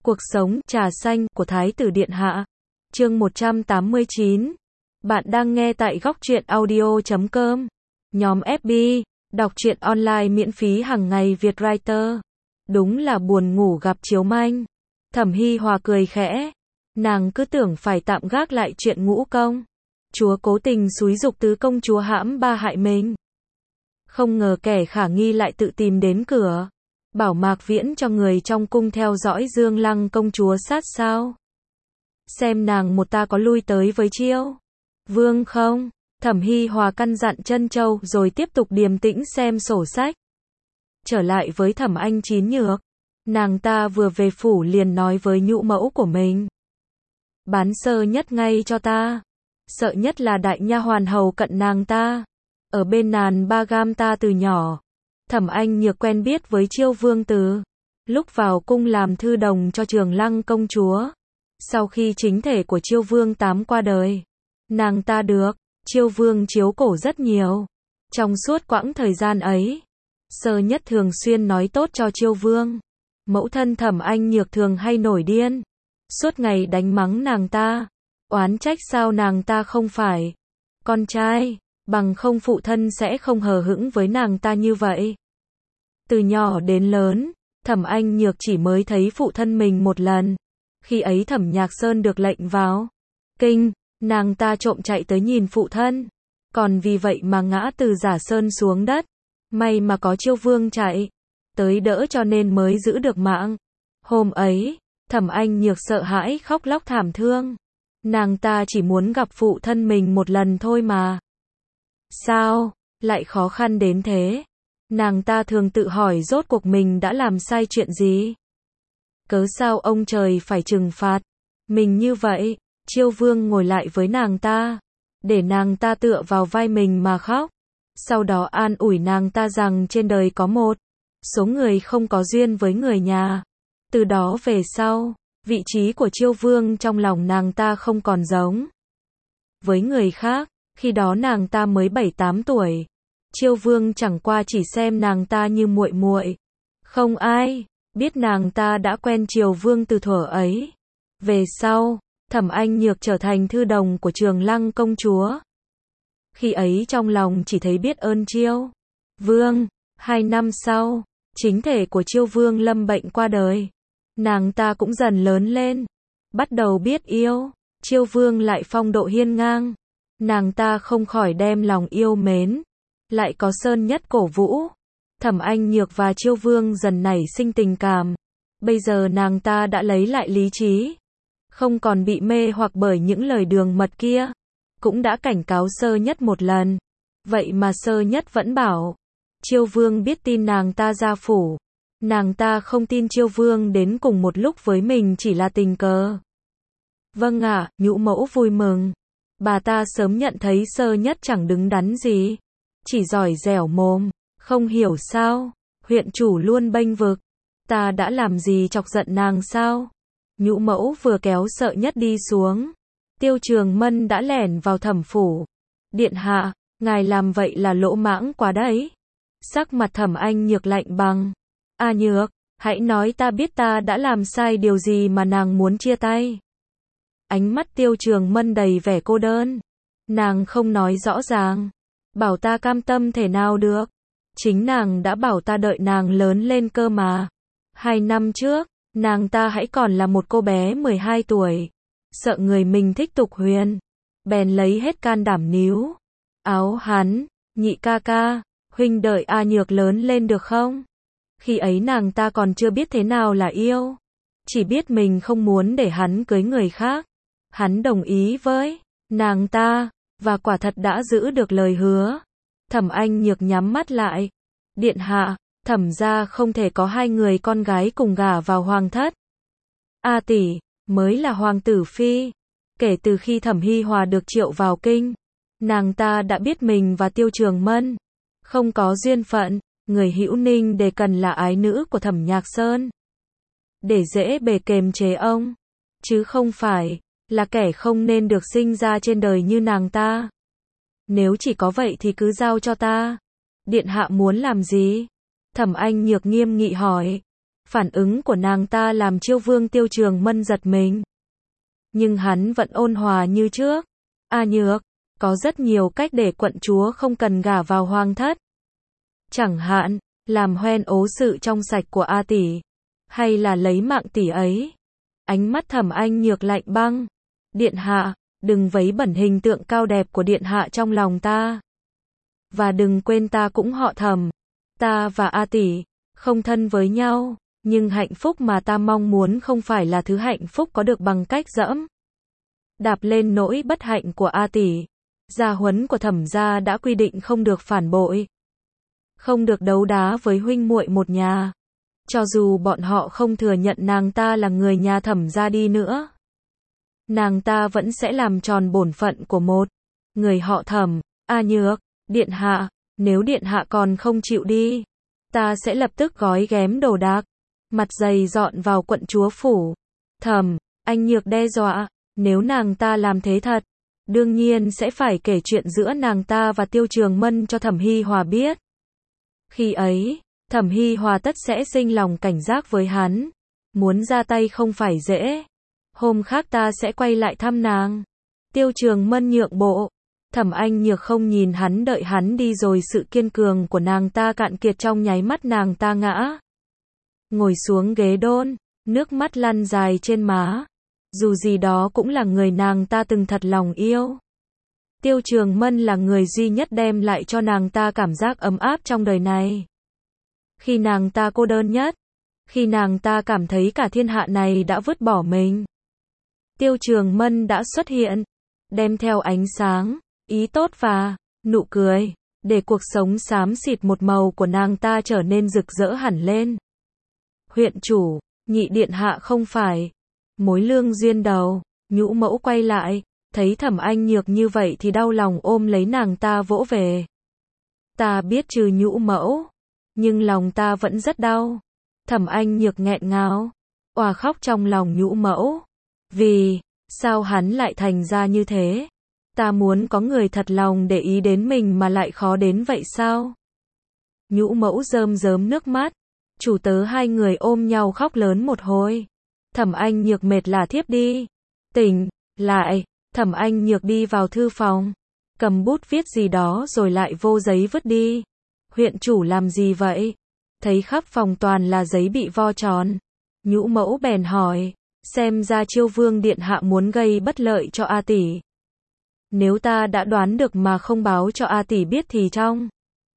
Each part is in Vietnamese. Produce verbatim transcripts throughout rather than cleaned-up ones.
Cuộc sống, trà xanh, của Thái tử Điện Hạ. Chương một trăm tám mươi chín. Bạn đang nghe tại góc truyện audio chấm com. Nhóm ép bê, đọc truyện online miễn phí hàng ngày Việt Writer. Đúng là buồn ngủ gặp chiếu manh. Thẩm Hi Hòa cười khẽ. Nàng cứ tưởng phải tạm gác lại chuyện ngũ công. Chúa cố tình xúi giục tứ công chúa hãm ba hại mình. Không ngờ kẻ khả nghi lại tự tìm đến cửa. Bảo Mạc Viễn cho người trong cung theo dõi Dương Lăng công chúa sát sao. Xem nàng một ta có lui tới với Chiêu Vương không? Thẩm Hi Hòa căn dặn Trân Châu rồi tiếp tục điềm tĩnh xem sổ sách. Trở lại với Thẩm Anh Chín Nhược. Nàng ta vừa về phủ liền nói với nhũ mẫu của mình. Bán sơ nhất ngay cho ta. Sợ nhất là đại nha hoàn hầu cận nàng ta. Ở bên nàn ba gam ta từ nhỏ. Thẩm Anh Nhược quen biết với Chiêu Vương từ lúc vào cung làm thư đồng cho Trường Lăng công chúa. Sau khi chính thể của Chiêu Vương tám qua đời, nàng ta được Chiêu Vương chiếu cổ rất nhiều. Trong suốt quãng thời gian ấy, Sơ Nhất thường xuyên nói tốt cho Chiêu Vương. Mẫu thân Thẩm Anh Nhược thường hay nổi điên, suốt ngày đánh mắng nàng ta, oán trách sao nàng ta không phải con trai, bằng không phụ thân sẽ không hờ hững với nàng ta như vậy. Từ nhỏ đến lớn, Thẩm Anh Nhược chỉ mới thấy phụ thân mình một lần. Khi ấy Thẩm Nhạc Sơn được lệnh vào kinh, nàng ta trộm chạy tới nhìn phụ thân. Còn vì vậy mà ngã từ Giả Sơn xuống đất. May mà có Chiêu Vương chạy tới đỡ cho nên mới giữ được mạng. Hôm ấy, Thẩm Anh Nhược sợ hãi khóc lóc thảm thương. Nàng ta chỉ muốn gặp phụ thân mình một lần thôi mà. Sao lại khó khăn đến thế? Nàng ta thường tự hỏi rốt cuộc mình đã làm sai chuyện gì? Cớ sao ông trời phải trừng phạt mình như vậy? Chiêu Vương ngồi lại với nàng ta, để nàng ta tựa vào vai mình mà khóc. Sau đó an ủi nàng ta rằng trên đời có một số người không có duyên với người nhà. Từ đó về sau, vị trí của Chiêu Vương trong lòng nàng ta không còn giống với người khác. Khi đó nàng ta mới bảy tám tuổi. Chiêu Vương chẳng qua chỉ xem nàng ta như muội muội. Không ai biết nàng ta đã quen Chiêu Vương từ thuở ấy. Về sau, Thẩm Anh Nhược trở thành thư đồng của Trường Lăng công chúa. Khi ấy trong lòng chỉ thấy biết ơn Chiêu Vương. Hai năm sau, chính thể của Chiêu Vương lâm bệnh qua đời. Nàng ta cũng dần lớn lên, bắt đầu biết yêu. Chiêu Vương lại phong độ hiên ngang. Nàng ta không khỏi đem lòng yêu mến. Lại có Sơn Nhất cổ vũ. Thẩm Anh Nhược và Chiêu Vương dần nảy sinh tình cảm. Bây giờ nàng ta đã lấy lại lý trí, không còn bị mê hoặc bởi những lời đường mật kia. Cũng đã cảnh cáo Sơ Nhất một lần. Vậy mà Sơ Nhất vẫn bảo Chiêu Vương biết tin nàng ta ra phủ. Nàng ta không tin Chiêu Vương đến cùng một lúc với mình chỉ là tình cờ. Vâng ạ, nhũ mẫu vui mừng. Bà ta sớm nhận thấy Sơ Nhất chẳng đứng đắn gì, chỉ giỏi dẻo mồm. Không hiểu sao huyện chủ luôn bênh vực. Ta đã làm gì chọc giận nàng sao? Nhũ mẫu vừa kéo Sợ Nhất đi xuống, Tiêu Trường Mân đã lẻn vào thẩm phủ. Điện hạ, ngài làm vậy là lỗ mãng quá đấy. Sắc mặt Thẩm Anh Nhược lạnh băng. A Nhược, hãy nói ta biết ta đã làm sai điều gì mà nàng muốn chia tay. Ánh mắt Tiêu Trường Mân đầy vẻ cô đơn. Nàng không nói rõ ràng. Bảo ta cam tâm thể nào được. Chính nàng đã bảo ta đợi nàng lớn lên cơ mà. Hai năm trước, nàng ta hãy còn là một cô bé mười hai tuổi. Sợ người mình thích tục huyền. Bèn lấy hết can đảm níu áo hắn. Nhị ca ca, huynh đợi A Nhược lớn lên được không? Khi ấy nàng ta còn chưa biết thế nào là yêu. Chỉ biết mình không muốn để hắn cưới người khác. Hắn đồng ý với nàng ta, và quả thật đã giữ được lời hứa. Thẩm Anh Nhược nhắm mắt lại. Điện hạ, Thẩm gia không thể có hai người con gái cùng gả vào hoàng thất. A tỷ, mới là hoàng tử phi. Kể từ khi Thẩm Hi Hòa được triệu vào kinh, nàng ta đã biết mình và Tiêu Trường Mân không có duyên phận. Người hữu ninh để cần là ái nữ của Thẩm Nhạc Sơn, để dễ bề kềm chế ông, chứ không phải là kẻ không nên được sinh ra trên đời như nàng ta. Nếu chỉ có vậy thì cứ giao cho ta. Điện hạ muốn làm gì? Thẩm Anh Nhược nghiêm nghị hỏi. Phản ứng của nàng ta làm Chiêu Vương Tiêu Trường Mân giật mình. Nhưng hắn vẫn ôn hòa như trước. A Nhược, có rất nhiều cách để quận chúa không cần gả vào hoàng thất. Chẳng hạn, làm hoen ố sự trong sạch của A tỷ, hay là lấy mạng tỷ ấy. Ánh mắt Thẩm Anh Nhược lạnh băng. Điện hạ, đừng vấy bẩn hình tượng cao đẹp của điện hạ trong lòng ta. Và đừng quên ta cũng họ Thẩm. Ta và A tỷ không thân với nhau, nhưng hạnh phúc mà ta mong muốn không phải là thứ hạnh phúc có được bằng cách dẫm đạp lên nỗi bất hạnh của A tỷ. Gia huấn của Thẩm gia đã quy định không được phản bội, không được đấu đá với huynh muội một nhà. Cho dù bọn họ không thừa nhận nàng ta là người nhà Thẩm gia đi nữa, nàng ta vẫn sẽ làm tròn bổn phận của một người họ Thẩm. A Nhược, điện hạ, nếu điện hạ còn không chịu đi, ta sẽ lập tức gói ghém đồ đạc, mặt dày dọn vào quận chúa phủ. Thẩm Anh Nhược đe dọa, nếu nàng ta làm thế thật, đương nhiên sẽ phải kể chuyện giữa nàng ta và Tiêu Trường Mân cho Thẩm Hi Hòa biết. Khi ấy, Thẩm Hi Hòa tất sẽ sinh lòng cảnh giác với hắn, muốn ra tay không phải dễ. Hôm khác ta sẽ quay lại thăm nàng. Tiêu Trường Mân nhượng bộ. Thẩm Anh Nhược không nhìn hắn, đợi hắn đi rồi sự kiên cường của nàng ta cạn kiệt trong nháy mắt, nàng ta ngã ngồi xuống ghế đôn, nước mắt lăn dài trên má. Dù gì đó cũng là người nàng ta từng thật lòng yêu. Tiêu Trường Mân là người duy nhất đem lại cho nàng ta cảm giác ấm áp trong đời này. Khi nàng ta cô đơn nhất, khi nàng ta cảm thấy cả thiên hạ này đã vứt bỏ mình, Tiêu Trường Mân đã xuất hiện, đem theo ánh sáng, ý tốt và nụ cười, để cuộc sống xám xịt một màu của nàng ta trở nên rực rỡ hẳn lên. Huyện chủ, nhị điện hạ không phải mối lương duyên đầu. Nhũ mẫu quay lại, thấy Thẩm Anh Nhược như vậy thì đau lòng ôm lấy nàng ta vỗ về. Ta biết trừ nhũ mẫu, nhưng lòng ta vẫn rất đau. Thẩm Anh Nhược nghẹn ngào, òa khóc trong lòng nhũ mẫu. Vì sao hắn lại thành ra như thế? Ta muốn có người thật lòng để ý đến mình mà lại khó đến vậy sao? Nhũ mẫu rơm rớm nước mắt. Chủ tớ hai người ôm nhau khóc lớn một hồi. Thẩm Anh Nhược mệt là thiếp đi. Tỉnh lại, Thẩm Anh Nhược đi vào thư phòng, cầm bút viết gì đó rồi lại vô giấy vứt đi. Huyện chủ làm gì vậy? Thấy khắp phòng toàn là giấy bị vo tròn. Nhũ mẫu bèn hỏi, xem ra Chiêu Vương điện hạ muốn gây bất lợi cho A tỷ. Nếu ta đã đoán được mà không báo cho A tỷ biết thì trong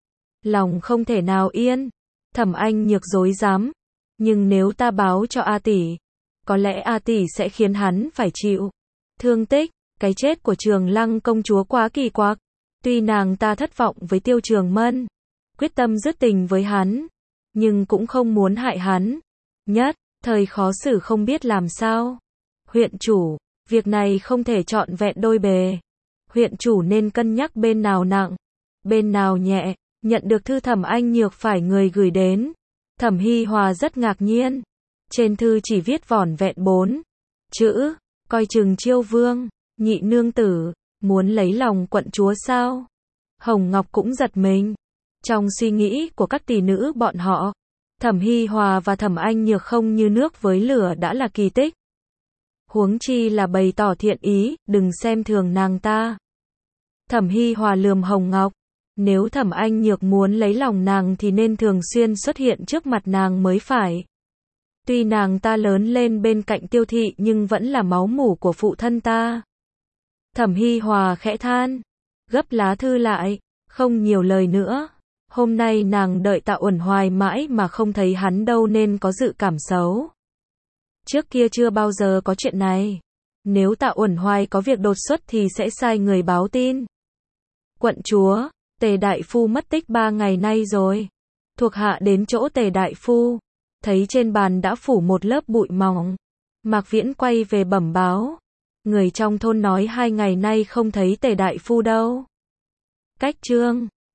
lòng không thể nào yên. Thẩm Anh Nhược dối dám, nhưng nếu ta báo cho A tỷ, có lẽ A tỷ sẽ khiến hắn phải chịu thương tích. Cái chết của Trường Lăng công chúa quá kỳ quặc. Tuy nàng ta thất vọng với Tiêu Trường Mân, quyết tâm dứt tình với hắn, nhưng cũng không muốn hại hắn. Nhất thời khó xử không biết làm sao. Huyện chủ, việc này không thể trọn vẹn đôi bề. Huyện chủ nên cân nhắc bên nào nặng, bên nào nhẹ. Nhận được thư Thẩm Anh Nhược phải người gửi đến, Thẩm Hi Hòa rất ngạc nhiên. Trên thư chỉ viết vỏn vẹn bốn chữ, coi chừng Chiêu Vương, nhị nương tử, muốn lấy lòng quận chúa sao? Hồng Ngọc cũng giật mình. Trong suy nghĩ của các tỷ nữ bọn họ, Thẩm Hi Hòa và Thẩm Anh Nhược không như nước với lửa đã là kỳ tích. Huống chi là bày tỏ thiện ý, đừng xem thường nàng ta. Thẩm Hi Hòa lườm Hồng Ngọc. Nếu Thẩm Anh Nhược muốn lấy lòng nàng thì nên thường xuyên xuất hiện trước mặt nàng mới phải. Tuy nàng ta lớn lên bên cạnh Tiêu thị nhưng vẫn là máu mủ của phụ thân ta. Thẩm Hi Hòa khẽ than, gấp lá thư lại, không nhiều lời nữa. Hôm nay nàng đợi Tạ Uẩn Hoài mãi mà không thấy hắn đâu nên có dự cảm xấu. Trước kia chưa bao giờ có chuyện này. Nếu Tạ Uẩn Hoài có việc đột xuất thì sẽ sai người báo tin. Quận chúa, Tề đại phu mất tích ba ngày nay rồi. Thuộc hạ đến chỗ Tề đại phu, thấy trên bàn đã phủ một lớp bụi mỏng. Mạc Viễn quay về bẩm báo, người trong thôn nói hai ngày nay không thấy Tề đại phu đâu. Cách chương